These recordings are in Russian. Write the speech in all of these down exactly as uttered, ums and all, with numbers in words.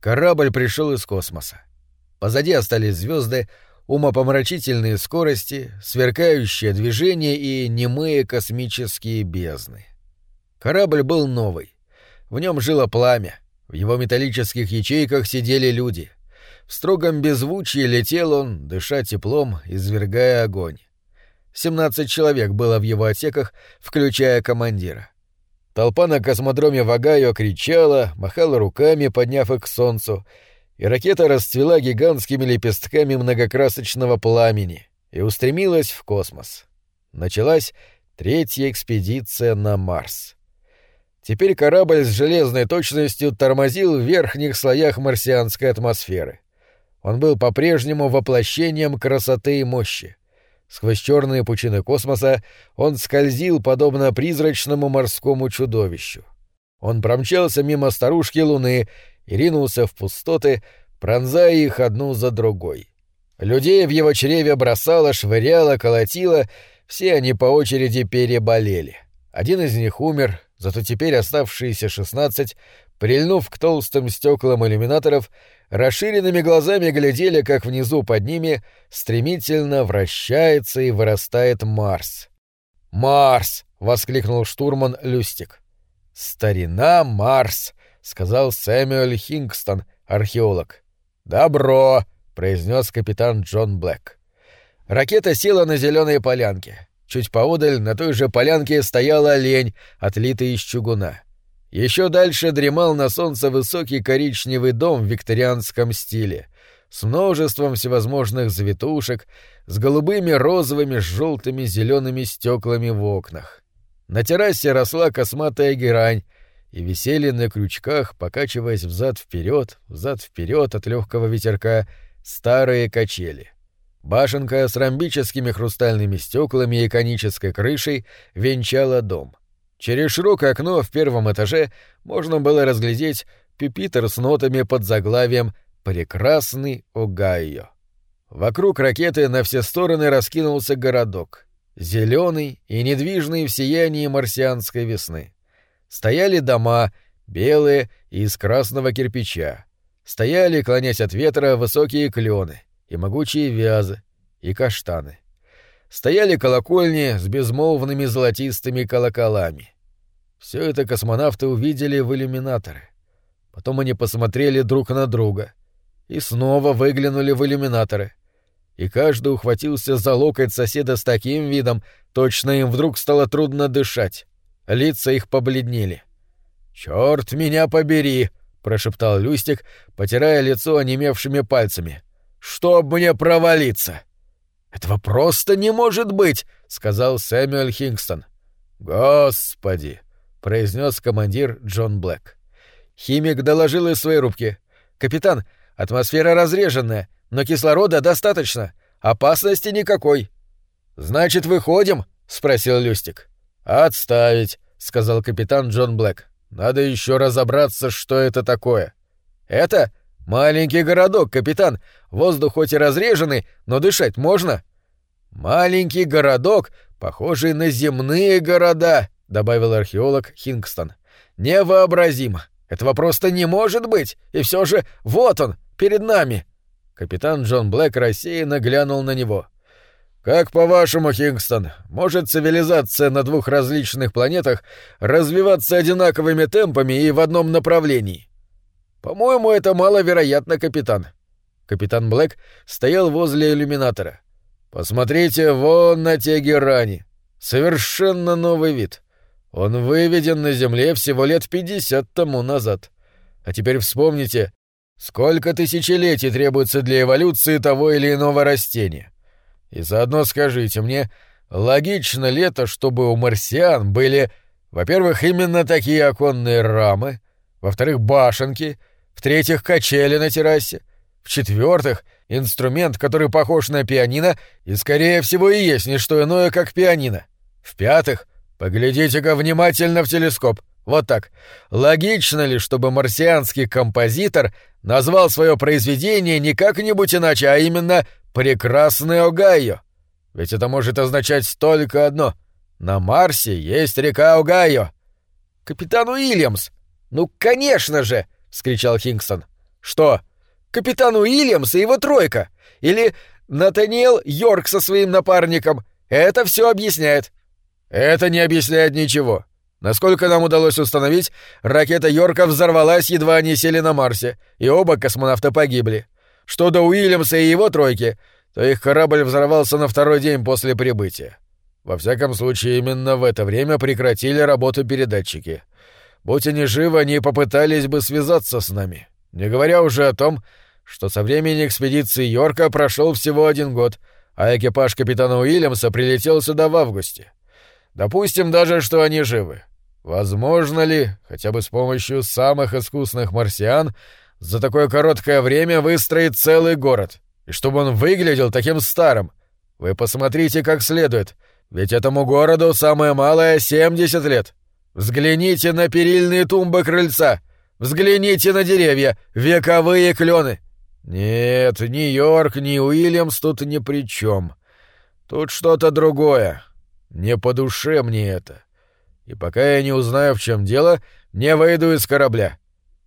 Корабль пришел из космоса. Позади остались звезды, умопомрачительные скорости, сверкающее движение и немые космические бездны. Корабль был новый. В нем жило пламя. В его металлических ячейках сидели люди. В строгом беззвучии летел он, дыша теплом, извергая огонь. Семнадцать человек было в его отсеках, включая командира. Толпа на космодроме Вагайо кричала, махала руками, подняв их к солнцу, и ракета расцвела гигантскими лепестками многокрасочного пламени и устремилась в космос. Началась третья экспедиция на Марс. Теперь корабль с железной точностью тормозил в верхних слоях марсианской атмосферы. Он был по-прежнему воплощением красоты и мощи. Сквозь черные пучины космоса он скользил, подобно призрачному морскому чудовищу. Он промчался мимо старушки Луны и ринулся в пустоты, пронзая их одну за другой. Людей в его чреве бросало, швыряло, колотило, все они по очереди переболели. Один из них умер, зато теперь оставшиеся шестнадцать, прильнув к толстым стеклам иллюминаторов, расширенными глазами глядели, как внизу под ними стремительно вращается и вырастает Марс. «Марс!» — воскликнул штурман Люстик. «Старина Марс!» — сказал Сэмюэль Хингстон, археолог. «Добро!» — произнес капитан Джон Блэк. Ракета села на зеленой полянке. Чуть поодаль на той же полянке стоял олень, отлитый из чугуна. Еще дальше дремал на солнце высокий коричневый дом в викторианском стиле, с множеством всевозможных завитушек, с голубыми, розовыми, желтыми, зелеными стеклами в окнах. На террасе росла косматая герань, и висели на крючках, покачиваясь взад-вперед, взад-вперед от легкого ветерка, старые качели. Башенка с ромбическими хрустальными стеклами и конической крышей венчала дом. Через широкое окно в первом этаже можно было разглядеть пюпитр с нотами под заглавием «Прекрасный Огайо». Вокруг ракеты на все стороны раскинулся городок, зеленый и недвижный в сиянии марсианской весны. Стояли дома, белые и из красного кирпича. Стояли, клонясь от ветра, высокие клены и могучие вязы, и каштаны. Стояли колокольни с безмолвными золотистыми колоколами. Все это космонавты увидели в иллюминаторы. Потом они посмотрели друг на друга и снова выглянули в иллюминаторы. И каждый ухватился за локоть соседа с таким видом, точно им вдруг стало трудно дышать. Лица их побледнели. «Чёрт меня побери!» — прошептал Люстик, потирая лицо онемевшими пальцами. «Чтоб мне провалиться!» «Этого просто не может быть!» — сказал Сэмюэль Хингстон. «Господи!» — произнес командир Джон Блэк. Химик доложил из своей рубки. «Капитан, атмосфера разреженная, но кислорода достаточно. Опасности никакой». «Значит, выходим?» — спросил Люстик. «Отставить», — сказал капитан Джон Блэк. «Надо еще разобраться, что это такое». «Это? Маленький городок, капитан. Воздух хоть и разреженный, но дышать можно». «Маленький городок, похожий на земные города», — добавил археолог Хингстон. «Невообразимо. Этого просто не может быть. И все же вот он, перед нами». Капитан Джон Блэк рассеянно глянул на него. «Как по-вашему, Хингстон, может цивилизация на двух различных планетах развиваться одинаковыми темпами и в одном направлении?» «По-моему, это маловероятно, капитан». Капитан Блэк стоял возле иллюминатора. «Посмотрите вон на те герани. Совершенно новый вид. Он выведен на Земле всего лет пятьдесят тому назад. А теперь вспомните, сколько тысячелетий требуется для эволюции того или иного растения. И заодно скажите мне, логично ли это, чтобы у марсиан были, во-первых, именно такие оконные рамы, во-вторых, башенки, в-третьих, качели на террасе, в-четвертых, инструмент, который похож на пианино и, скорее всего, и есть не что иное, как пианино, в-пятых, поглядите-ка внимательно в телескоп, вот так. Логично ли, чтобы марсианский композитор назвал свое произведение не как-нибудь иначе, а именно «Прекрасный Огайо»? Ведь это может означать только одно. На Марсе есть река Огайо. «Капитан Уильямс! Ну, конечно же!» — вскричал Хингстон. Что? Капитан Уильямс и его тройка. Или Натаниэл Йорк со своим напарником. Это все объясняет. Это не объясняет ничего. Насколько нам удалось установить, ракета Йорка взорвалась, едва они сели на Марсе, и оба космонавта погибли. Что до Уильямса и его тройки, то их корабль взорвался на второй день после прибытия. Во всяком случае, именно в это время прекратили работу передатчики. Будь они живы, они попытались бы связаться с нами. Не говоря уже о том, что со времени экспедиции Йорка прошел всего один год, а экипаж капитана Уильямса прилетел сюда в августе. Допустим даже, что они живы. Возможно ли, хотя бы с помощью самых искусных марсиан, за такое короткое время выстроить целый город, и чтобы он выглядел таким старым? Вы посмотрите как следует, ведь этому городу самое малое семьдесят лет. Взгляните на перильные тумбы крыльца, взгляните на деревья, вековые клены. Нет, ни Йорк, ни Уильямс тут ни при чем. Тут что-то другое. Не по душе мне это. И пока я не узнаю, в чем дело, не выйду из корабля.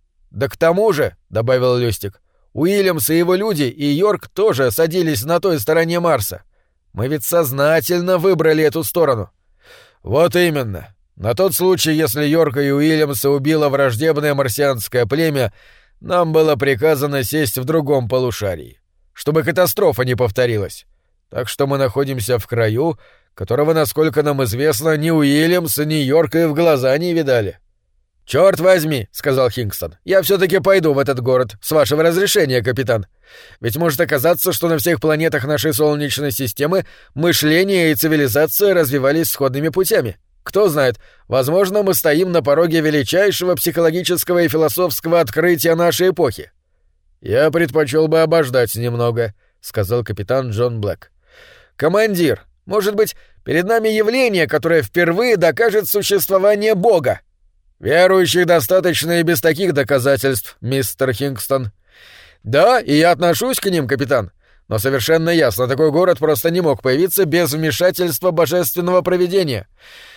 Да к тому же, — добавил Люстик, — Уильямс и его люди и Йорк тоже садились на той стороне Марса. Мы ведь сознательно выбрали эту сторону. Вот именно. На тот случай, если Йорка и Уильямса убило враждебное марсианское племя, нам было приказано сесть в другом полушарии, чтобы катастрофа не повторилась. Так что мы находимся в краю, которого, насколько нам известно, ни Уильямс, ни Йорк и в глаза не видали. «Чёрт возьми», — сказал Хингстон, — «я всё-таки пойду в этот город, с вашего разрешения, капитан. Ведь может оказаться, что на всех планетах нашей Солнечной системы мышление и цивилизация развивались сходными путями. Кто знает, возможно, мы стоим на пороге величайшего психологического и философского открытия нашей эпохи». «Я предпочел бы обождать немного», — сказал капитан Джон Блэк. «Командир, может быть, перед нами явление, которое впервые докажет существование Бога?» «Верующих достаточно и без таких доказательств, мистер Хингстон». «Да, и я отношусь к ним, капитан. Но совершенно ясно, такой город просто не мог появиться без вмешательства божественного провидения.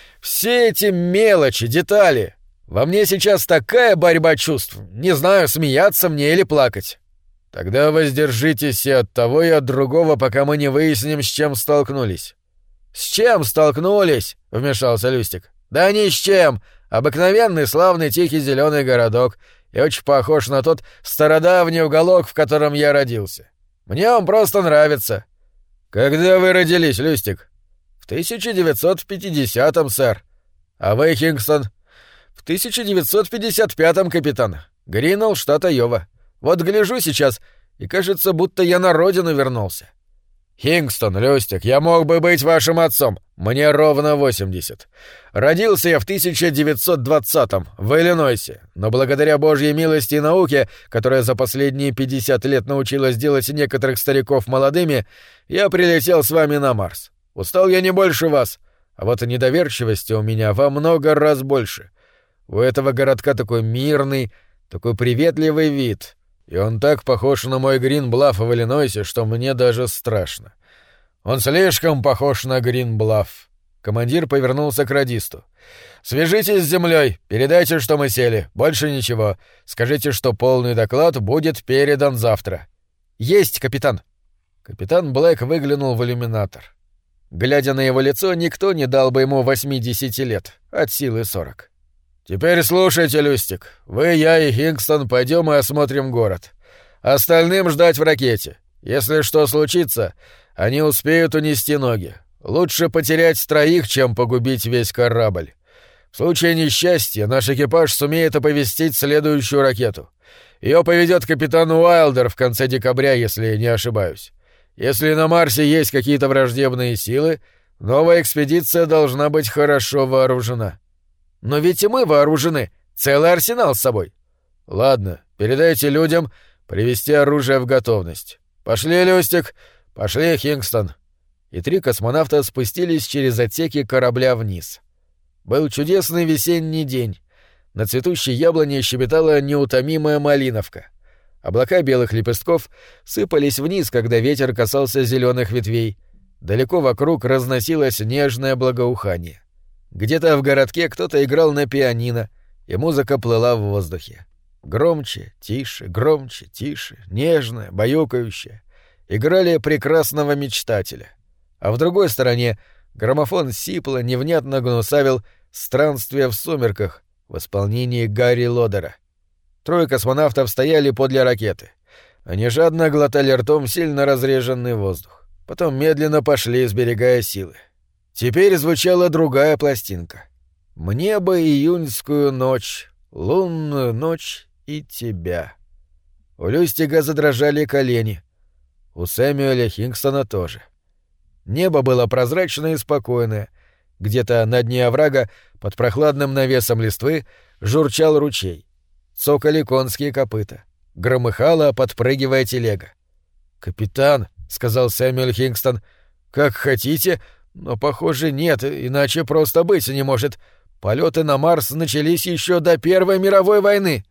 Все эти мелочи, детали. Во мне сейчас такая борьба чувств. Не знаю, смеяться мне или плакать». «Тогда воздержитесь и от того, и от другого, пока мы не выясним, с чем столкнулись». «С чем столкнулись?» — вмешался Люстик. «Да ни с чем. Обыкновенный славный тихий зеленый городок, и очень похож на тот стародавний уголок, в котором я родился. Мне он просто нравится». «Когда вы родились, Люстик?» «В тысяча девятьсот пятидесятом, сэр». «А вы, Хингстон?» «В тысяча девятьсот пятьдесят пятом, капитан. Гринелл, штат Айова. Вот гляжу сейчас, и кажется, будто я на родину вернулся». «Хингстон, Люстик, я мог бы быть вашим отцом. Мне ровно восемьдесят. Родился я в тысяча девятьсот двадцатом, в Иллинойсе, но благодаря Божьей милости и науке, которая за последние пятьдесят лет научилась делать некоторых стариков молодыми, я прилетел с вами на Марс. Устал я не больше вас, а вот недоверчивости у меня во много раз больше. У этого городка такой мирный, такой приветливый вид». И он так похож на мой Грин-Блафф в Иллинойсе, что мне даже страшно. Он слишком похож на Грин-Блафф. Командир повернулся к радисту. «Свяжитесь с землей, передайте, что мы сели. Больше ничего. Скажите, что полный доклад будет передан завтра». «Есть, капитан». Капитан Блэк выглянул в иллюминатор. Глядя на его лицо, никто не дал бы ему восьмидесяти лет, от силы сорок. «Теперь слушайте, Люстик. Вы, я и Хингстон пойдем и осмотрим город. Остальным ждать в ракете. Если что случится, они успеют унести ноги. Лучше потерять троих, чем погубить весь корабль. В случае несчастья наш экипаж сумеет оповестить следующую ракету. Ее поведет капитан Уайлдер в конце декабря, если не ошибаюсь. Если на Марсе есть какие-то враждебные силы, новая экспедиция должна быть хорошо вооружена». «Но ведь и мы вооружены. Целый арсенал с собой». «Ладно, передайте людям привести оружие в готовность. Пошли, Люстик, пошли, Хингстон». И три космонавта спустились через отсеки корабля вниз. Был чудесный весенний день. На цветущей яблоне щебетала неутомимая малиновка. Облака белых лепестков сыпались вниз, когда ветер касался зеленых ветвей. Далеко вокруг разносилось нежное благоухание. Где-то в городке кто-то играл на пианино, и музыка плыла в воздухе. Громче, тише, громче, тише, нежно, баюкающе. Играли прекрасного мечтателя. А в другой стороне граммофон сипло, невнятно гнусавил «Странствие в сумерках» в исполнении Гарри Лодера. Трое космонавтов стояли подле ракеты. Они жадно глотали ртом сильно разреженный воздух. Потом медленно пошли, сберегая силы. Теперь звучала другая пластинка. «Мне бы июньскую ночь, лунную ночь и тебя». У Люстига задрожали колени. У Сэмюэля Хингстона тоже. Небо было прозрачное и спокойное. Где-то на дне оврага, под прохладным навесом листвы, журчал ручей. Цокали конские копыта. Громыхала, подпрыгивая телега. «Капитан», — сказал Сэмюэль Хингстон, — «как хотите, но, похоже, нет, иначе просто быть не может. Полеты на Марс начались еще до Первой мировой войны».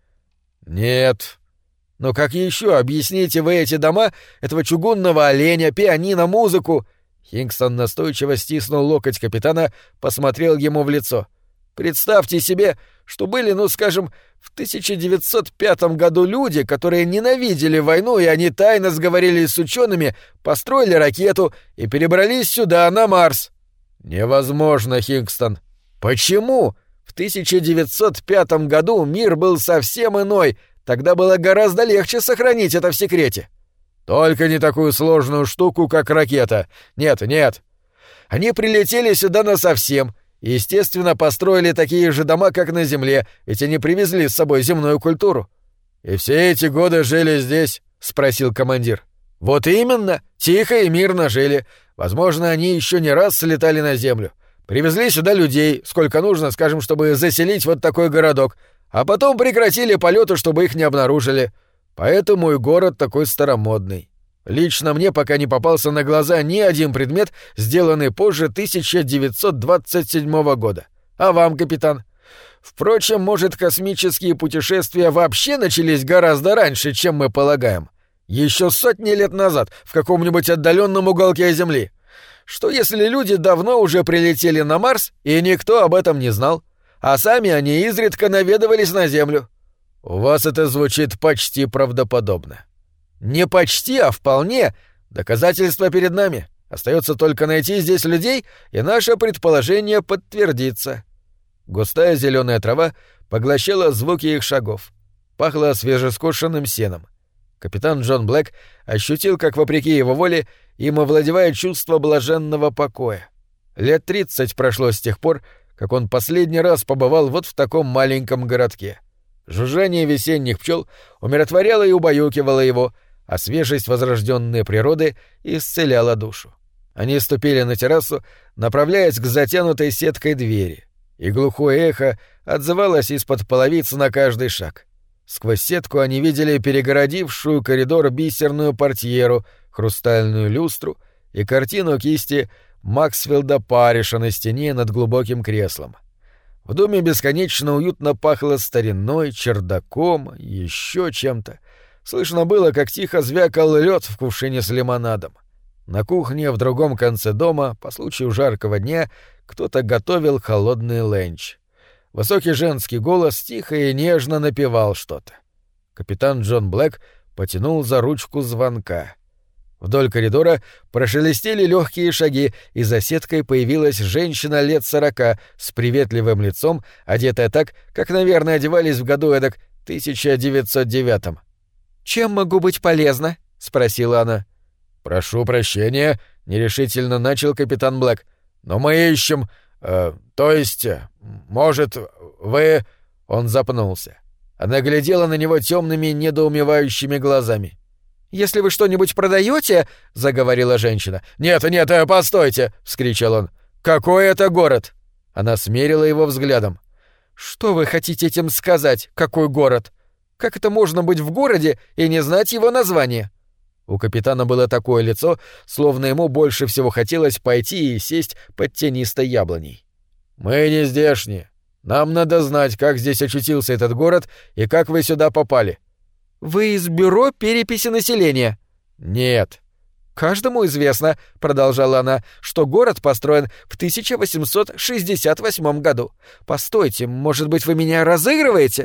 «Нет». «Но как еще объясните вы эти дома, этого чугунного оленя, пианино, музыку?» Хингстон настойчиво стиснул локоть капитана, посмотрел ему в лицо. «Представьте себе, что были, ну, скажем, в тысяча девятьсот пятом году люди, которые ненавидели войну, и они тайно сговорились с учеными, построили ракету и перебрались сюда, на Марс». «Невозможно, Хингстон». «Почему? В тысяча девятьсот пятом году мир был совсем иной, тогда было гораздо легче сохранить это в секрете». «Только не такую сложную штуку, как ракета. Нет, нет. Они прилетели сюда насовсем, и, естественно, построили такие же дома, как на Земле, ведь они привезли с собой земную культуру». «И все эти годы жили здесь?» — спросил командир. «Вот именно. Тихо и мирно жили. Возможно, они еще не раз слетали на Землю. Привезли сюда людей, сколько нужно, скажем, чтобы заселить вот такой городок, а потом прекратили полеты, чтобы их не обнаружили. Поэтому и город такой старомодный. Лично мне пока не попался на глаза ни один предмет, сделанный позже тысяча девятьсот двадцать седьмого года. А вам, капитан? Впрочем, может, космические путешествия вообще начались гораздо раньше, чем мы полагаем. Еще сотни лет назад, в каком-нибудь отдаленном уголке Земли. Что если люди давно уже прилетели на Марс, и никто об этом не знал, а сами они изредка наведывались на Землю? У вас это звучит почти правдоподобно. Не почти, а вполне. Доказательства перед нами. Остается только найти здесь людей, и наше предположение подтвердится. Густая зеленая трава поглощала звуки их шагов. Пахло свежескошенным сеном. Капитан Джон Блэк ощутил, как, вопреки его воле, им овладевает чувство блаженного покоя. Лет тридцать прошло с тех пор, как он последний раз побывал вот в таком маленьком городке. Жужжание весенних пчел умиротворяло и убаюкивало его, а свежесть возрожденной природы исцеляла душу. Они ступили на террасу, направляясь к затянутой сеткой двери, и глухое эхо отзывалось из-под половиц на каждый шаг. Сквозь сетку они видели перегородившую коридор бисерную портьеру, хрустальную люстру и картину кисти Максфилда Парриша на стене над глубоким креслом. В доме бесконечно уютно пахло стариной, чердаком, еще чем-то. Слышно было, как тихо звякал лед в кувшине с лимонадом. На кухне в другом конце дома, по случаю жаркого дня, кто-то готовил холодный ленч. Высокий женский голос тихо и нежно напевал что-то. Капитан Джон Блэк потянул за ручку звонка. Вдоль коридора прошелестели легкие шаги, и за сеткой появилась женщина лет сорока с приветливым лицом, одетая так, как, наверное, одевались в году эдак тысяча девятьсот девятом. «Чем могу быть полезна?» — спросила она. «Прошу прощения», — нерешительно начал капитан Блэк. «Но мы ищем... Э, то есть... Может, вы...» Он запнулся. Она глядела на него темными, недоумевающими глазами. «Если вы что-нибудь продаете, заговорила женщина. «Нет, нет, постойте!» — вскричал он. «Какой это город?» Она смерила его взглядом. «Что вы хотите этим сказать? Какой город? Как это можно быть в городе и не знать его название?» У капитана было такое лицо, словно ему больше всего хотелось пойти и сесть под тенистой яблоней. «Мы не здешние. Нам надо знать, как здесь очутился этот город и как вы сюда попали». «Вы из бюро переписи населения?» «Нет». «Каждому известно, — продолжала она, — что город построен в тысяча восемьсот шестьдесят восьмом году. Постойте, может быть, вы меня разыгрываете?»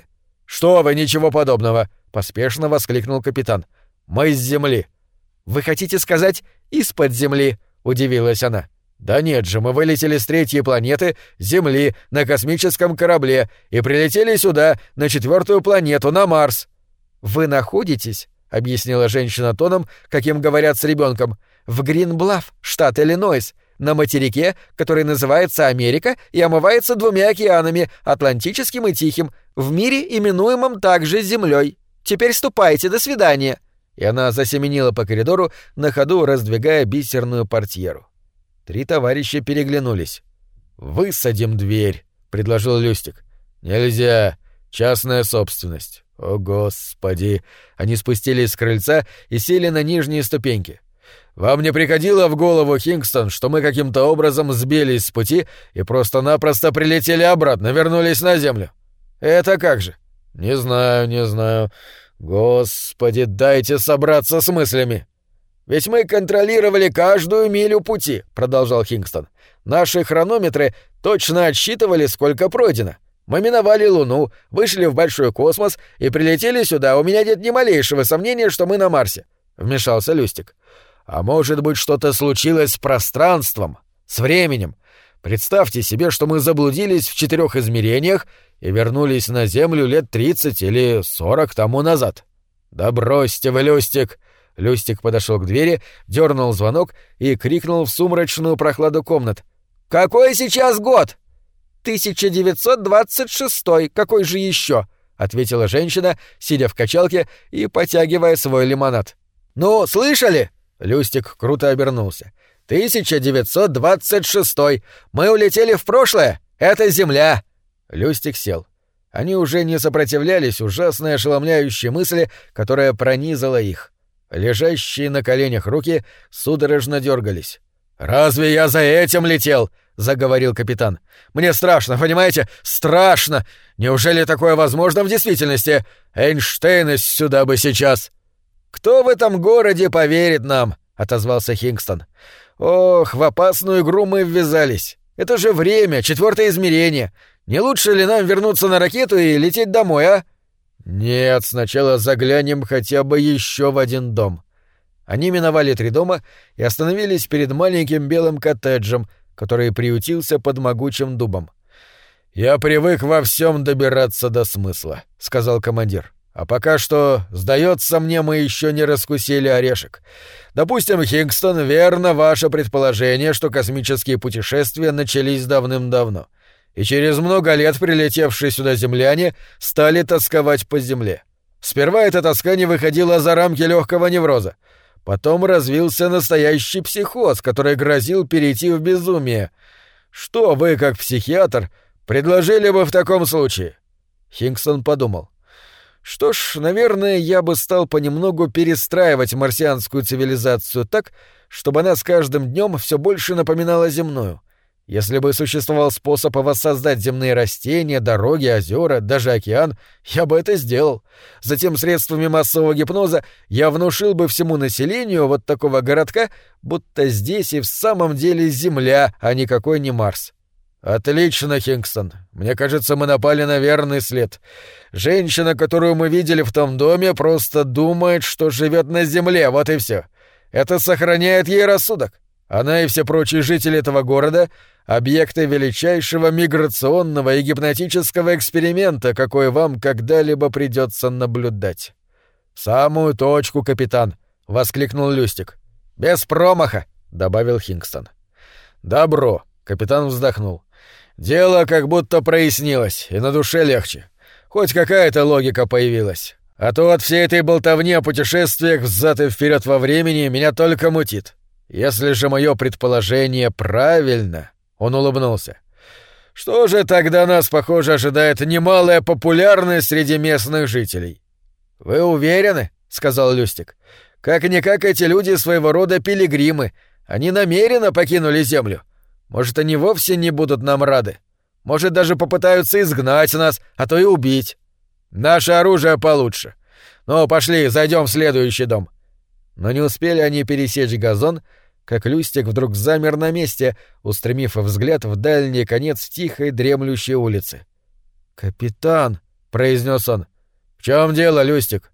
«Что вы, ничего подобного!» — поспешно воскликнул капитан. «Мы с Земли». «Вы хотите сказать, из-под Земли?» — удивилась она. «Да нет же, мы вылетели с третьей планеты, Земли, на космическом корабле и прилетели сюда, на четвертую планету, на Марс». «Вы находитесь, — объяснила женщина тоном, каким говорят с ребенком, — в Гринблафф, штат Иллинойс, на материке, который называется Америка и омывается двумя океанами, Атлантическим и Тихим, в мире, именуемом также Землей. Теперь ступайте, до свидания». И она засеменила по коридору, на ходу раздвигая бисерную портьеру. Три товарища переглянулись. «Высадим дверь», — предложил Люстик. «Нельзя. Частная собственность». «О, Господи!» Они спустились с крыльца и сели на нижние ступеньки. «Вам не приходило в голову, Хингстон, что мы каким-то образом сбились с пути и просто-напросто прилетели обратно, вернулись на Землю?» «Это как же?» «Не знаю, не знаю. Господи, дайте собраться с мыслями!» «Ведь мы контролировали каждую милю пути», — продолжал Хингстон. «Наши хронометры точно отсчитывали, сколько пройдено. Мы миновали Луну, вышли в большой космос и прилетели сюда. У меня нет ни малейшего сомнения, что мы на Марсе», — вмешался Люстик. «А может быть, что-то случилось с пространством, с временем? Представьте себе, что мы заблудились в четырех измерениях и вернулись на Землю лет тридцать или сорок тому назад». «Да бросьте вы, Люстик!» Люстик подошел к двери, дернул звонок и крикнул в сумрачную прохладу комнат. «Какой сейчас год?» «тысяча девятьсот двадцать шестой, какой же еще?» — ответила женщина, сидя в качалке и потягивая свой лимонад. «Ну, слышали?» — Люстик круто обернулся. «тысяча девятьсот двадцать шестой. Мы улетели в прошлое. Это Земля!» Люстик сел. Они уже не сопротивлялись ужасной ошеломляющей мысли, которая пронизала их. Лежащие на коленях руки судорожно дергались. «Разве я за этим летел?» — заговорил капитан. «Мне страшно, понимаете? Страшно! Неужели такое возможно в действительности? Эйнштейн сюда бы сейчас!» «Кто в этом городе поверит нам?» — отозвался Хингстон. «Ох, в опасную игру мы ввязались. Это же время, четвертое измерение. Не лучше ли нам вернуться на ракету и лететь домой, а?» «Нет, сначала заглянем хотя бы еще в один дом». Они миновали три дома и остановились перед маленьким белым коттеджем, который приютился под могучим дубом. «Я привык во всем добираться до смысла», — сказал командир. «А пока что, сдается мне, мы еще не раскусили орешек. Допустим, Хингстон, верно ваше предположение, что космические путешествия начались давным-давно. И через много лет прилетевшие сюда земляне стали тосковать по земле. Сперва эта тоска не выходила за рамки легкого невроза. Потом развился настоящий психоз, который грозил перейти в безумие. Что вы, как психиатр, предложили бы в таком случае?» Хингстон подумал. «Что ж, наверное, я бы стал понемногу перестраивать марсианскую цивилизацию так, чтобы она с каждым днем все больше напоминала земную. Если бы существовал способ воссоздать земные растения, дороги, озера, даже океан, я бы это сделал. Затем средствами массового гипноза я внушил бы всему населению вот такого городка, будто здесь и в самом деле Земля, а никакой не Марс». «Отлично, Хингстон. Мне кажется, мы напали на верный след. Женщина, которую мы видели в том доме, просто думает, что живет на Земле, вот и все. Это сохраняет ей рассудок. Она и все прочие жители этого города — объекты величайшего миграционного и гипнотического эксперимента, какой вам когда-либо придется наблюдать». «В самую точку, капитан!» — воскликнул Люстик. «Без промаха!» — добавил Хингстон. «Добро!» — капитан вздохнул. «Дело как будто прояснилось, и на душе легче. Хоть какая-то логика появилась. А то от всей этой болтовни о путешествиях взад и вперед во времени меня только мутит. Если же мое предположение правильно...» Он улыбнулся. «Что же тогда нас, похоже, ожидает немалая популярность среди местных жителей?» «Вы уверены?» — сказал Люстик. «Как-никак эти люди своего рода пилигримы. Они намеренно покинули Землю. Может, они вовсе не будут нам рады. Может, даже попытаются изгнать нас, а то и убить. Наше оружие получше. Ну, пошли, зайдем в следующий дом». Но не успели они пересечь газон, как Люстик вдруг замер на месте, устремив взгляд в дальний конец тихой дремлющей улицы. «Капитан», — произнес он, чем дело, Люстик?»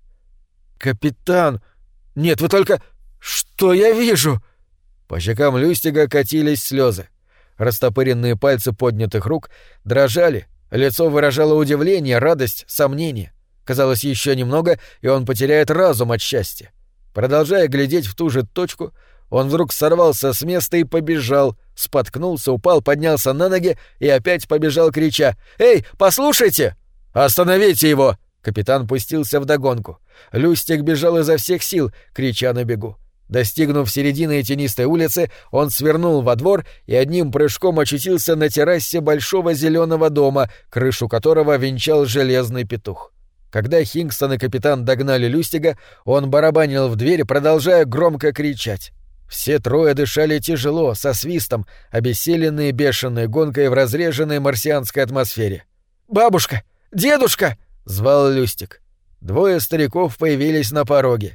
«Капитан! Нет, вы только... Что я вижу?» По щекам Люстига катились слезы. Растопыренные пальцы поднятых рук дрожали, лицо выражало удивление, радость, сомнение. Казалось, еще немного, и он потеряет разум от счастья. Продолжая глядеть в ту же точку, он вдруг сорвался с места и побежал, споткнулся, упал, поднялся на ноги и опять побежал, крича: «Эй, послушайте!» «Остановите его!» Капитан пустился вдогонку. Люстик бежал изо всех сил, крича на бегу. Достигнув середины тенистой улицы, он свернул во двор и одним прыжком очутился на террасе большого зеленого дома, крышу которого венчал железный петух. Когда Хингстон и капитан догнали Люстига, он барабанил в дверь, продолжая громко кричать. Все трое дышали тяжело, со свистом, обессиленные бешеной гонкой в разреженной марсианской атмосфере. «Бабушка! Дедушка!» — звал Люстик. Двое стариков появились на пороге.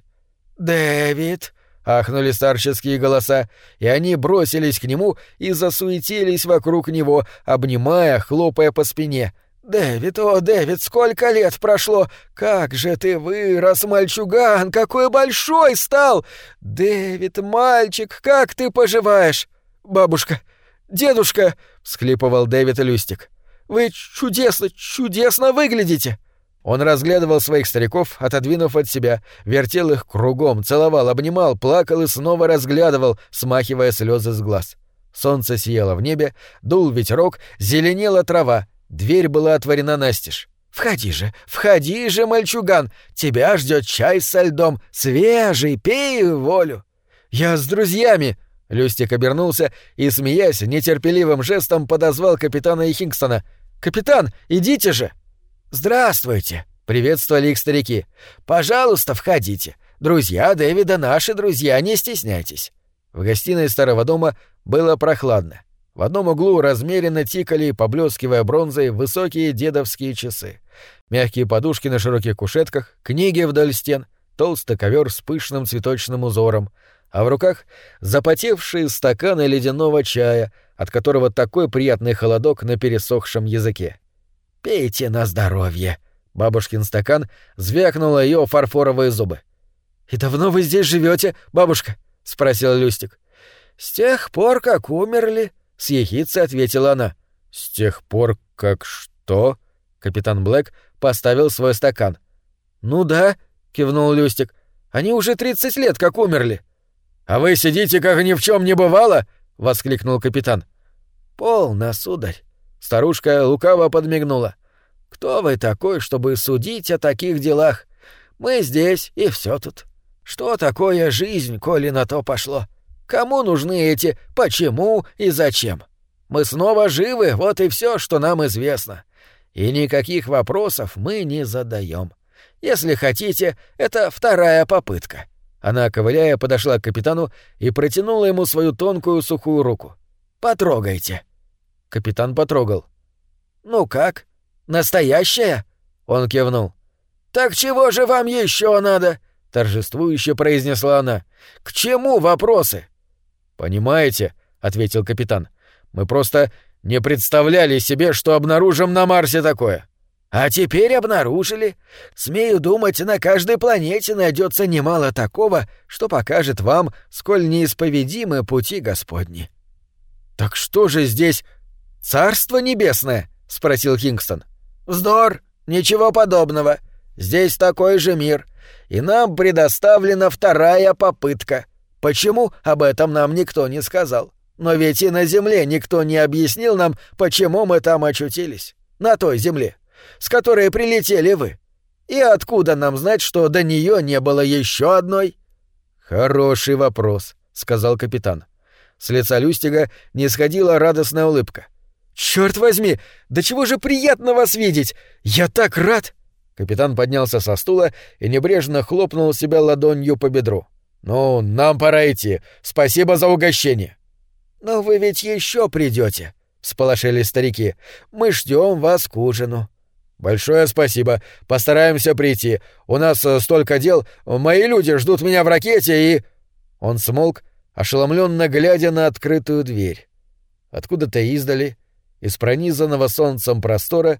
«Дэвид!» — ахнули старческие голоса, и они бросились к нему и засуетились вокруг него, обнимая, хлопая по спине. «Дэвид, о, Дэвид, сколько лет прошло! Как же ты вырос, мальчуган, какой большой стал! Дэвид, мальчик, как ты поживаешь? Бабушка, дедушка!» — всхлипывал Дэвид Люстик. «Вы чудесно, чудесно выглядите!» Он разглядывал своих стариков, отодвинув от себя, вертел их кругом, целовал, обнимал, плакал и снова разглядывал, смахивая слезы с глаз. Солнце сияло в небе, дул ветерок, зеленела трава, дверь была отворена настежь. «Входи же, входи же, мальчуган! Тебя ждет чай со льдом, свежий, пей в волю!» «Я с друзьями!» Люстик обернулся и, смеясь, нетерпеливым жестом подозвал капитана и Хингстона. «Капитан, идите же!» «Здравствуйте!» — приветствовали их старики. «Пожалуйста, входите. Друзья Дэвида наши друзья, не стесняйтесь». В гостиной старого дома было прохладно. В одном углу размеренно тикали, поблескивая бронзой, высокие дедовские часы. Мягкие подушки на широких кушетках, книги вдоль стен, толстый ковер с пышным цветочным узором, а в руках запотевшие стаканы ледяного чая, от которого такой приятный холодок на пересохшем языке. «Пейте на здоровье!» Бабушкин стакан звякнул ее фарфоровые зубы. «И давно вы здесь живете, бабушка?» — спросил Люстик. «С тех пор, как умерли», — с ехицей ответила она. «С тех пор, как что?» Капитан Блэк поставил свой стакан. «Ну да», — кивнул Люстик. «Они уже тридцать лет как умерли». «А вы сидите, как ни в чем не бывало?» — воскликнул капитан. «Полно, сударь». Старушка лукаво подмигнула. «Кто вы такой, чтобы судить о таких делах? Мы здесь, и все тут. Что такое жизнь, коли на то пошло? Кому нужны эти «почему» и «зачем»? Мы снова живы, вот и все, что нам известно. И никаких вопросов мы не задаем. Если хотите, это вторая попытка». Она, ковыляя, подошла к капитану и протянула ему свою тонкую сухую руку. «Потрогайте». Капитан потрогал. «Ну как? Настоящая?» Он кивнул. «Так чего же вам еще надо?» — торжествующе произнесла она. «К чему вопросы?» «Понимаете», — ответил капитан, — «мы просто не представляли себе, что обнаружим на Марсе такое». «А теперь обнаружили. Смею думать, на каждой планете найдется немало такого, что покажет вам, сколь неисповедимы пути Господни». «Так что же здесь? Царство небесное?» — спросил Хингстон. «Вздор! Ничего подобного. Здесь такой же мир. И нам предоставлена вторая попытка. Почему, об этом нам никто не сказал. Но ведь и на Земле никто не объяснил нам, почему мы там очутились. На той Земле, с которой прилетели вы. И откуда нам знать, что до нее не было еще одной?» «Хороший вопрос», — сказал капитан. С лица Люстига не сходила радостная улыбка. «Чёрт возьми! Да чего же приятно вас видеть! Я так рад!» Капитан поднялся со стула и небрежно хлопнул себя ладонью по бедру. «Ну, нам пора идти. Спасибо за угощение». «Но вы ведь еще придете», — всполошились старики. «Мы ждем вас к ужину». «Большое спасибо. Постараемся прийти. У нас столько дел. Мои люди ждут меня в ракете и...» Он смолк, ошеломленно глядя на открытую дверь. Откуда-то издали, из пронизанного солнцем простора,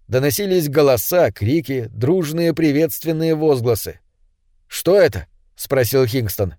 доносились голоса, крики, дружные приветственные возгласы. «Что это?» — спросил Хингстон.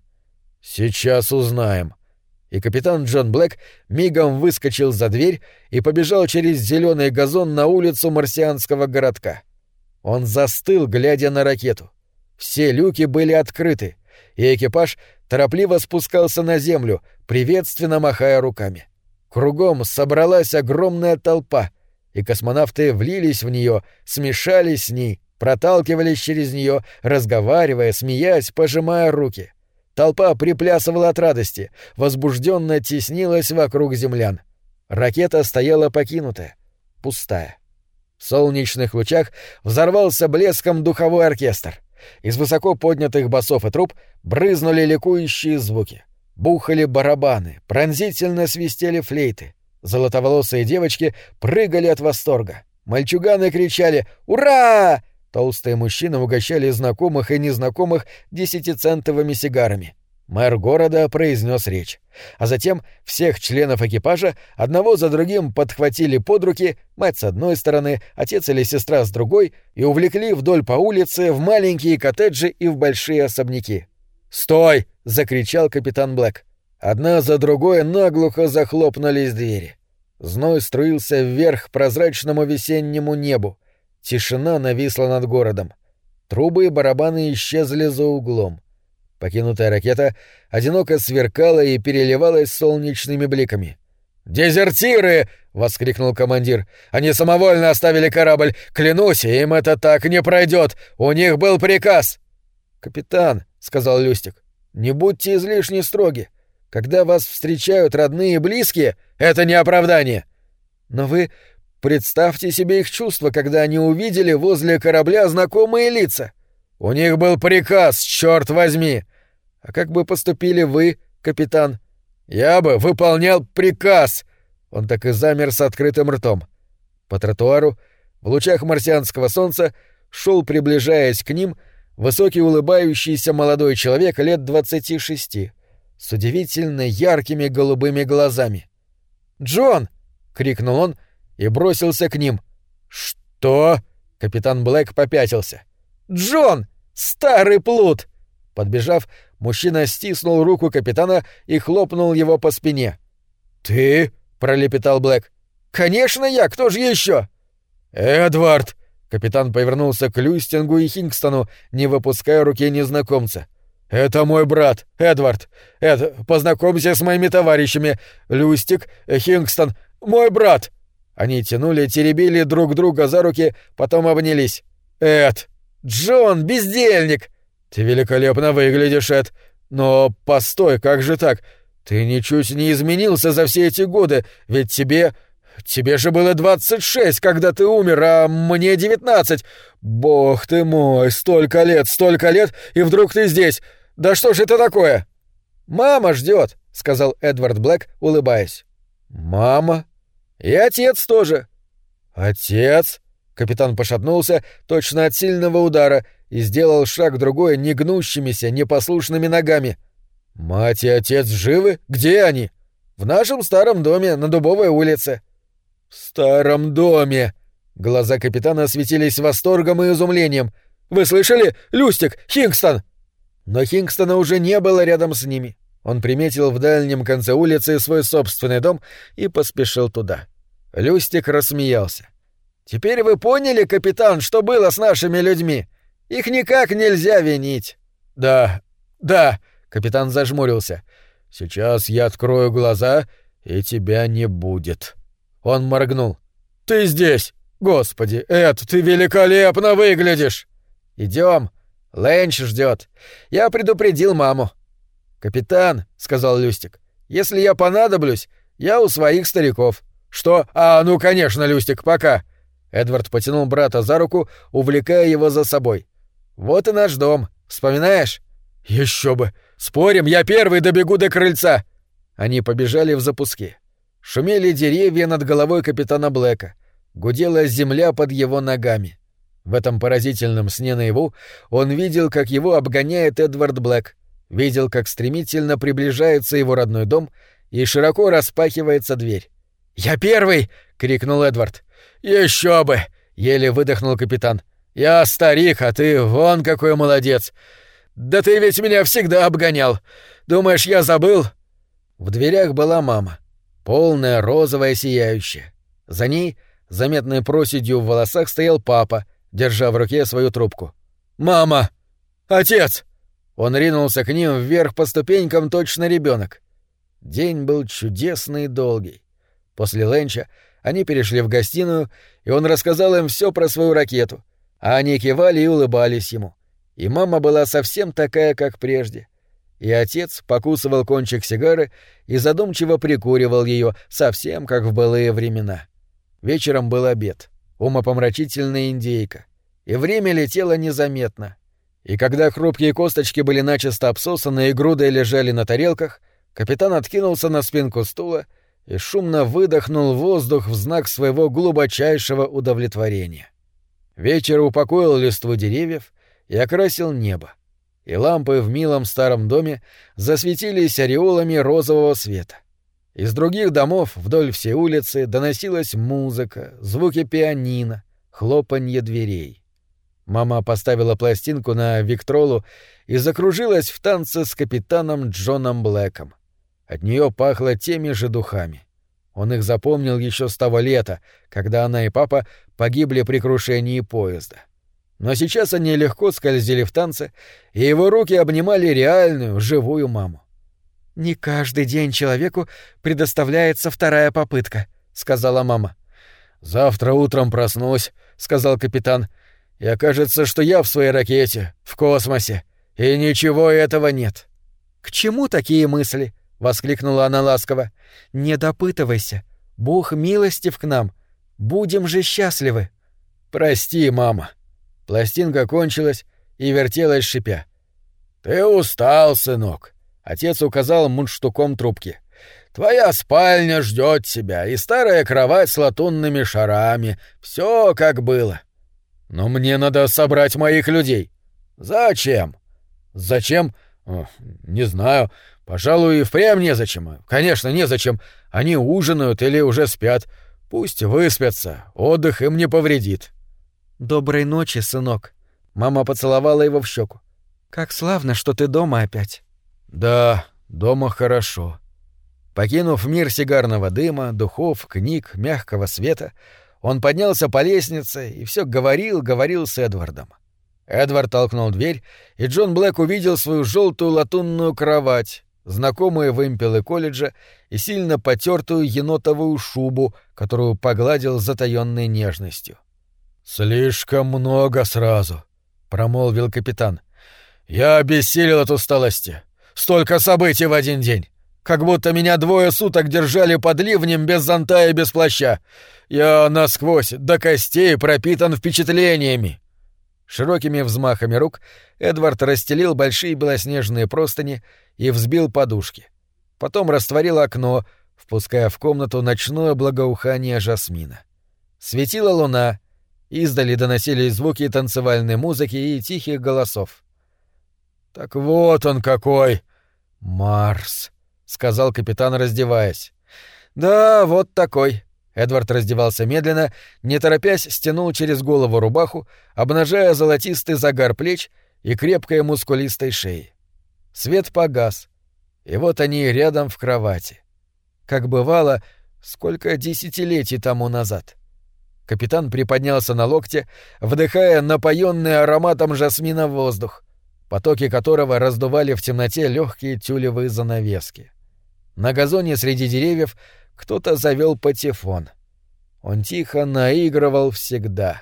«Сейчас узнаем». И капитан Джон Блэк мигом выскочил за дверь и побежал через зеленый газон на улицу марсианского городка. Он застыл, глядя на ракету. Все люки были открыты, и экипаж торопливо спускался на землю, приветственно махая руками. Кругом собралась огромная толпа, и космонавты влились в нее, смешались с ней, проталкивались через нее, разговаривая, смеясь, пожимая руки. Толпа приплясывала от радости, возбужденно теснилась вокруг землян. Ракета стояла покинутая, пустая. В солнечных лучах взорвался блеском духовой оркестр. Из высоко поднятых басов и труб брызнули ликующие звуки. Бухали барабаны, пронзительно свистели флейты. Золотоволосые девочки прыгали от восторга. Мальчуганы кричали «Ура!». Толстые мужчины угощали знакомых и незнакомых десятицентовыми сигарами. Мэр города произнес речь. А затем всех членов экипажа одного за другим подхватили под руки, мать с одной стороны, отец или сестра с другой, и увлекли вдоль по улице в маленькие коттеджи и в большие особняки. «Стой!» — закричал капитан Блэк. Одна за другой наглухо захлопнулись двери. Зной струился вверх к прозрачному весеннему небу. Тишина нависла над городом. Трубы и барабаны исчезли за углом. Покинутая ракета одиноко сверкала и переливалась солнечными бликами. «Дезертиры!» — воскликнул командир. «Они самовольно оставили корабль! Клянусь, им это так не пройдет! У них был приказ!» «Капитан», — сказал Люстик, — «не будьте излишне строги. Когда вас встречают родные и близкие, это не оправдание. Но вы представьте себе их чувства, когда они увидели возле корабля знакомые лица. У них был приказ, черт возьми. А как бы поступили вы, капитан?» «Я бы выполнял приказ!» Он так и замер с открытым ртом. По тротуару, в лучах марсианского солнца, шел, приближаясь к ним, высокий улыбающийся молодой человек лет двадцати шести, с удивительно яркими голубыми глазами. «Джон!» — крикнул он и бросился к ним. «Что?» — капитан Блэк попятился. «Джон! Старый плут!» Подбежав, мужчина стиснул руку капитана и хлопнул его по спине. «Ты?» — пролепетал Блэк. «Конечно я! Кто же еще?» «Эдвард!» — капитан повернулся к Люстингу и Хингстону, не выпуская руки незнакомца. «Это мой брат, Эдвард. Эд, познакомься с моими товарищами. Люстик, Хингстон, мой брат!» Они тянули, теребили друг друга за руки, потом обнялись. «Эд! Джон, бездельник!» «Ты великолепно выглядишь, Эд. Но постой, как же так? Ты ничуть не изменился за все эти годы, ведь тебе... Тебе же было двадцать шесть, когда ты умер, а мне девятнадцать. Бог ты мой, столько лет, столько лет, и вдруг ты здесь. Да что ж это такое?» «Мама ждет», — сказал Эдвард Блэк, улыбаясь. «Мама? И отец тоже». «Отец?» — капитан пошатнулся точно от сильного удара и сделал шаг другой негнущимися, непослушными ногами. «Мать и отец живы? Где они?» «В нашем старом доме на Дубовой улице». «В старом доме!» Глаза капитана светились восторгом и изумлением. «Вы слышали? Люстик! Хингстон!» Но Хингстона уже не было рядом с ними. Он приметил в дальнем конце улицы свой собственный дом и поспешил туда. Люстик рассмеялся. «Теперь вы поняли, капитан, что было с нашими людьми? Их никак нельзя винить». «Да, да», — капитан зажмурился. «Сейчас я открою глаза, и тебя не будет». Он моргнул. «Ты здесь! Господи, Эд, ты великолепно выглядишь!» «Идем. Лэнч ждет. Я предупредил маму». «Капитан», — сказал Люстик, — «если я понадоблюсь, я у своих стариков». «Что? А, ну, конечно, Люстик, пока». Эдвард потянул брата за руку, увлекая его за собой. «Вот и наш дом. Вспоминаешь?» «Еще бы! Спорим, я первый добегу до крыльца!» Они побежали в запуске. Шумели деревья над головой капитана Блэка. Гудела земля под его ногами. В этом поразительном сне наяву он видел, как его обгоняет Эдвард Блэк, видел, как стремительно приближается его родной дом, и широко распахивается дверь. «Я первый!» — крикнул Эдвард. «Еще бы! еле выдохнул капитан. «Я старик, а ты вон какой молодец! Да ты ведь меня всегда обгонял! Думаешь, я забыл?» В дверях была мама, полная, розовая, сияющая. За ней, заметной проседью в волосах, стоял папа, держа в руке свою трубку. «Мама! Отец!» Он ринулся к ним вверх по ступенькам, точно ребенок. День был чудесный и долгий. После ленча они перешли в гостиную, и он рассказал им все про свою ракету, а они кивали и улыбались ему. И мама была совсем такая, как прежде. И отец покусывал кончик сигары и задумчиво прикуривал ее, совсем как в былые времена. Вечером был обед, умопомрачительная индейка, и время летело незаметно. И когда хрупкие косточки были начисто обсосаны и грудой лежали на тарелках, капитан откинулся на спинку стула и шумно выдохнул воздух в знак своего глубочайшего удовлетворения. Вечер упокоил листву деревьев и окрасил небо, и лампы в милом старом доме засветились ореолами розового света. Из других домов вдоль всей улицы доносилась музыка, звуки пианино, хлопанье дверей. Мама поставила пластинку на Виктролу и закружилась в танце с капитаном Джоном Блэком. От нее пахло теми же духами. Он их запомнил еще с того лета, когда она и папа погибли при крушении поезда. Но сейчас они легко скользили в танце, и его руки обнимали реальную, живую маму. «Не каждый день человеку предоставляется вторая попытка», — сказала мама. «Завтра утром проснусь», — сказал капитан, — «и окажется, что я в своей ракете, в космосе, и ничего этого нет». «К чему такие мысли?» — воскликнула она ласково. «Не допытывайся. Бог милостив к нам. Будем же счастливы». «Прости, мама». Пластинка кончилась и вертелась, шипя. «Ты устал, сынок», — отец указал мундштуком трубки. «Твоя спальня ждет тебя, и старая кровать с латунными шарами. Все как было». «Но мне надо собрать моих людей». «Зачем?» «Зачем? Не знаю. Пожалуй, и впрямь незачем. Конечно, незачем. Они ужинают или уже спят. Пусть выспятся. Отдых им не повредит». «Доброй ночи, сынок». Мама поцеловала его в щеку. «Как славно, что ты дома опять». «Да, дома хорошо». Покинув мир сигарного дыма, духов, книг, мягкого света, он поднялся по лестнице и все говорил, говорил с Эдвардом. Эдвард толкнул дверь, и Джон Блэк увидел свою желтую латунную кровать, знакомые вымпелы колледжа и сильно потертую енотовую шубу, которую погладил с затаённой нежностью. «Слишком много сразу», — промолвил капитан. «Я обессилел от усталости. Столько событий в один день. Как будто меня двое суток держали под ливнем без зонта и без плаща. Я насквозь до костей пропитан впечатлениями». Широкими взмахами рук Эдвард расстелил большие белоснежные простыни и взбил подушки. Потом растворил окно, впуская в комнату ночное благоухание жасмина. Светила луна, издали доносились звуки танцевальной музыки и тихих голосов. «Так вот он какой! Марс!» — сказал капитан, раздеваясь. «Да, вот такой». Эдвард раздевался медленно, не торопясь стянул через голову рубаху, обнажая золотистый загар плеч и крепкой мускулистой шеи. Свет погас, и вот они рядом в кровати. Как бывало, сколько десятилетий тому назад. Капитан приподнялся на локте, вдыхая напоенный ароматом жасмина воздух, потоки которого раздували в темноте легкие тюлевые занавески. На газоне среди деревьев кто-то завел патефон. Он тихо наигрывал всегда.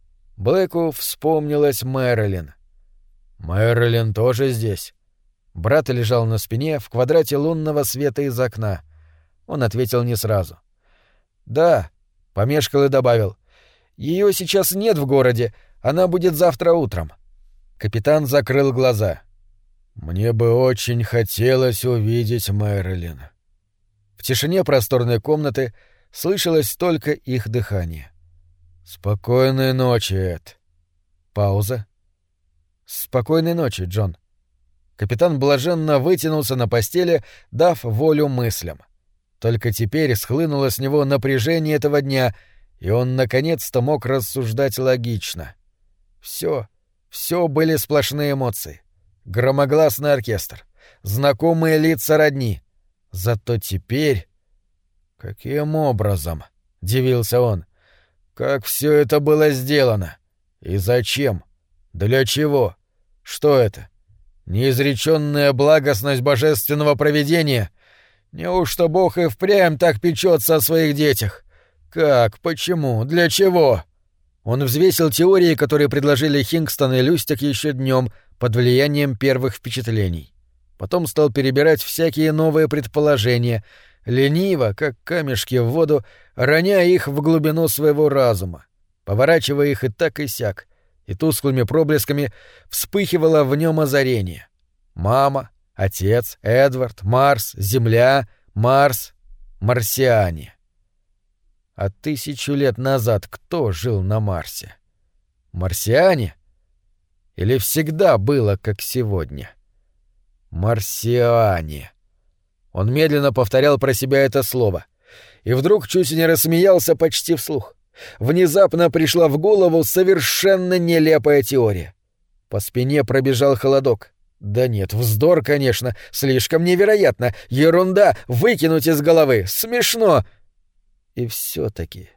Блэку вспомнилась Мэрилин. «Мэрилин тоже здесь?» Брат лежал на спине в квадрате лунного света из окна. Он ответил не сразу. «Да», — помешкал и добавил. «Ее сейчас нет в городе, она будет завтра утром». Капитан закрыл глаза. «Мне бы очень хотелось увидеть Мэрилин». В тишине просторной комнаты слышалось только их дыхание. «Спокойной ночи, Эд». Пауза. «Спокойной ночи, Джон». Капитан блаженно вытянулся на постели, дав волю мыслям. Только теперь схлынуло с него напряжение этого дня, и он наконец-то мог рассуждать логично. Все, все были сплошные эмоции. Громогласный оркестр, знакомые лица родни. Зато теперь... Каким образом? — дивился он. Как все это было сделано? И зачем? Для чего? Что это? Неизреченная благостность божественного провидения? Неужто Бог и впрямь так печется о своих детях? Как? Почему? Для чего? Он взвесил теории, которые предложили Хингстон и Люстик еще днем под влиянием первых впечатлений. Потом стал перебирать всякие новые предположения, лениво, как камешки в воду, роняя их в глубину своего разума, поворачивая их и так и сяк, и тусклыми проблесками вспыхивало в нем озарение. Мама, отец, Эдвард, Марс, Земля, Марс, марсиане. А тысячу лет назад кто жил на Марсе? Марсиане? Или всегда было, как сегодня? Марсиане. Он медленно повторял про себя это слово. И вдруг чуть не рассмеялся почти вслух. Внезапно пришла в голову совершенно нелепая теория. По спине пробежал холодок. Да нет, вздор, конечно, слишком невероятно. Ерунда, выкинуть из головы, смешно. И все-таки,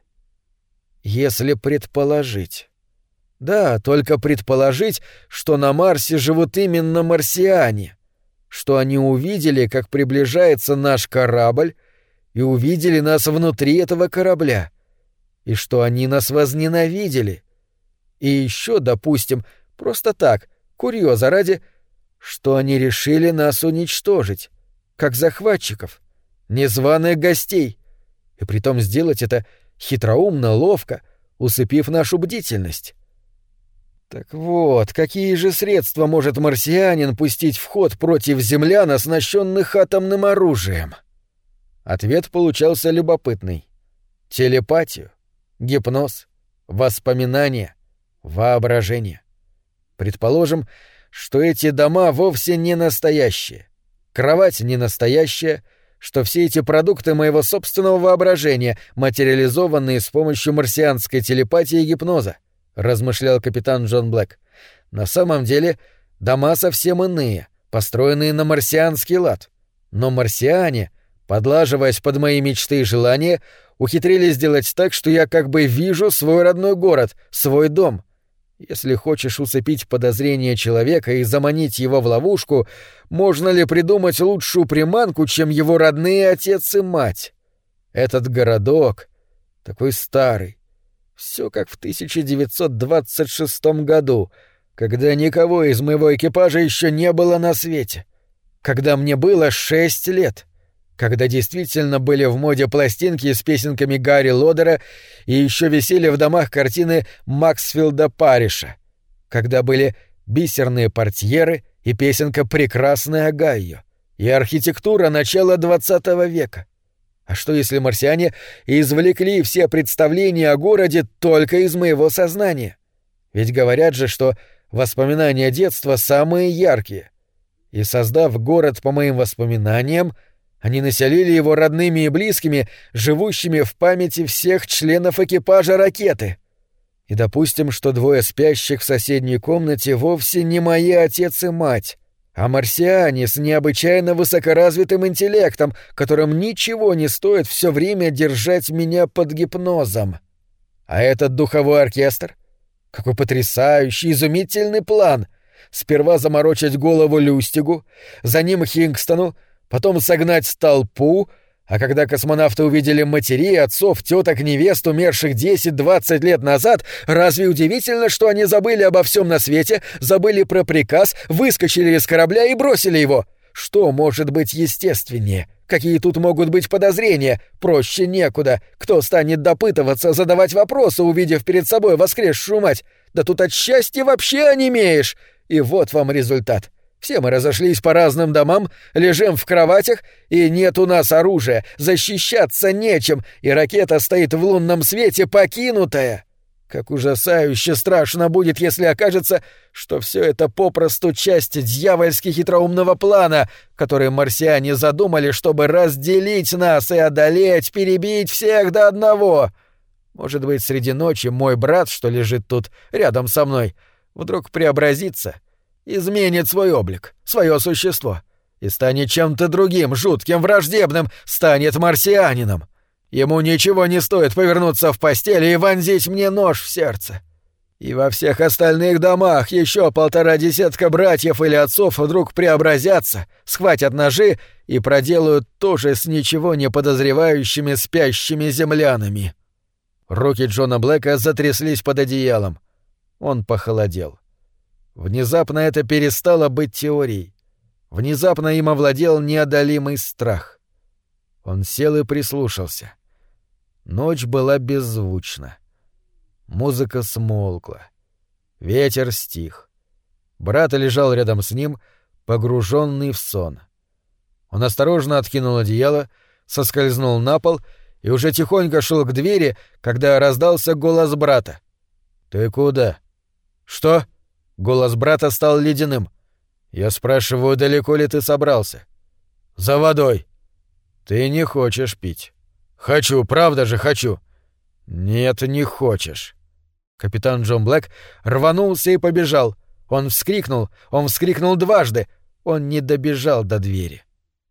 если предположить... Да, только предположить, что на Марсе живут именно марсиане, что они увидели, как приближается наш корабль, и увидели нас внутри этого корабля, и что они нас возненавидели, и еще, допустим, просто так, курьеза ради, что они решили нас уничтожить, как захватчиков, незваных гостей, и притом сделать это хитроумно, ловко, усыпив нашу бдительность. Так вот, какие же средства может марсианин пустить в ход против землян, оснащенных атомным оружием? Ответ получался любопытный. Телепатию, гипноз, воспоминания, воображение. Предположим, что эти дома вовсе не настоящие, кровать не настоящая, что все эти продукты моего собственного воображения, материализованные с помощью марсианской телепатии и гипноза, размышлял капитан Джон Блэк. На самом деле дома совсем иные, построенные на марсианский лад. Но марсиане, подлаживаясь под мои мечты и желания, ухитрились сделать так, что я как бы вижу свой родной город, свой дом. Если хочешь усыпить подозрение человека и заманить его в ловушку, можно ли придумать лучшую приманку, чем его родные отец и мать? Этот городок, такой старый, все как в тысяча девятьсот двадцать шестом году, когда никого из моего экипажа еще не было на свете, когда мне было шесть лет, когда действительно были в моде пластинки с песенками Гарри Лодера и еще висели в домах картины Максфилда Парриша, когда были бисерные портьеры и песенка «Прекрасная Гайо» и архитектура начала двадцатого века. А что, если марсиане извлекли все представления о городе только из моего сознания? Ведь говорят же, что воспоминания детства самые яркие. И создав город по моим воспоминаниям, они населили его родными и близкими, живущими в памяти всех членов экипажа ракеты. И допустим, что двое спящих в соседней комнате вовсе не мои отец и мать, а марсиане с необычайно высокоразвитым интеллектом, которым ничего не стоит все время держать меня под гипнозом. А этот духовой оркестр? Какой потрясающий, изумительный план! Сперва заморочить голову Люстигу, за ним Хингстону, потом согнать толпу, а когда космонавты увидели матерей, отцов, теток, невест, умерших десять-двадцать лет назад, разве удивительно, что они забыли обо всем на свете, забыли про приказ, выскочили из корабля и бросили его? Что может быть естественнее? Какие тут могут быть подозрения? Проще некуда. Кто станет допытываться, задавать вопросы, увидев перед собой воскресшую мать? Да тут от счастья вообще онемеешь. И вот вам результат. Все мы разошлись по разным домам, лежим в кроватях, и нет у нас оружия, защищаться нечем, и ракета стоит в лунном свете покинутая. Как ужасающе страшно будет, если окажется, что все это попросту часть дьявольски хитроумного плана, который марсиане задумали, чтобы разделить нас и одолеть, перебить всех до одного. Может быть, среди ночи мой брат, что лежит тут рядом со мной, вдруг преобразится, изменит свой облик, свое существо и станет чем-то другим, жутким, враждебным, станет марсианином. Ему ничего не стоит повернуться в постели и вонзить мне нож в сердце. И во всех остальных домах еще полтора десятка братьев или отцов вдруг преобразятся, схватят ножи и проделают то же с ничего не подозревающими спящими землянами. Руки Джона Блэка затряслись под одеялом. Он похолодел. Внезапно это перестало быть теорией. Внезапно им овладел неодолимый страх. Он сел и прислушался. Ночь была беззвучна. Музыка смолкла. Ветер стих. Брат лежал рядом с ним, погруженный в сон. Он осторожно откинул одеяло, соскользнул на пол и уже тихонько шел к двери, когда раздался голос брата. «Ты куда?» «Что?» Голос брата стал ледяным. «Я спрашиваю, далеко ли ты собрался?» «За водой». «Ты не хочешь пить». «Хочу, правда же хочу». «Нет, не хочешь». Капитан Джон Блэк рванулся и побежал. Он вскрикнул, он вскрикнул дважды. Он не добежал до двери.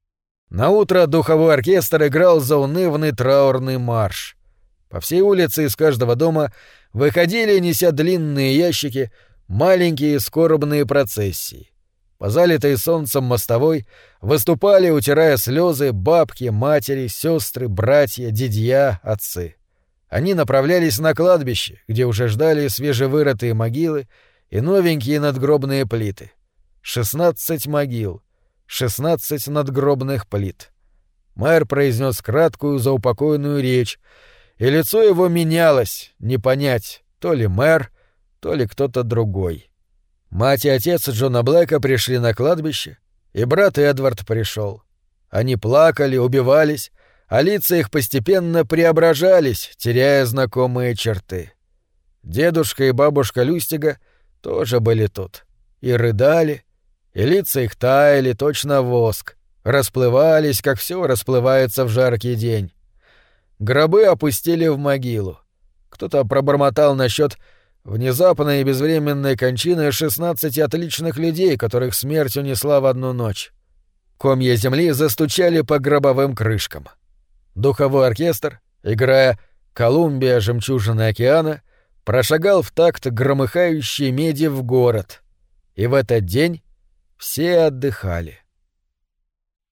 Наутро духовой оркестр играл заунывный траурный марш. По всей улице из каждого дома выходили, неся длинные ящики, маленькие скорбные процессии. По залитой солнцем мостовой выступали, утирая слезы, бабки, матери, сестры, братья, дядья, отцы. Они направлялись на кладбище, где уже ждали свежевырытые могилы и новенькие надгробные плиты. Шестнадцать могил, шестнадцать надгробных плит. Мэр произнес краткую заупокойную речь, и лицо его менялось, не понять, то ли мэр, то ли кто-то другой. Мать и отец Джона Блэка пришли на кладбище, и брат Эдвард пришел. Они плакали, убивались, а лица их постепенно преображались, теряя знакомые черты. Дедушка и бабушка Люстига тоже были тут. И рыдали, и лица их таяли, точно воск, расплывались, как все расплывается в жаркий день. Гробы опустили в могилу. Кто-то пробормотал насчет внезапной и безвременной кончины шестнадцати отличных людей, которых смерть унесла в одну ночь. Комья земли застучали по гробовым крышкам. Духовой оркестр, играя «Колумбия, жемчужина океана», прошагал в такт громыхающей меди в город. И в этот день все отдыхали.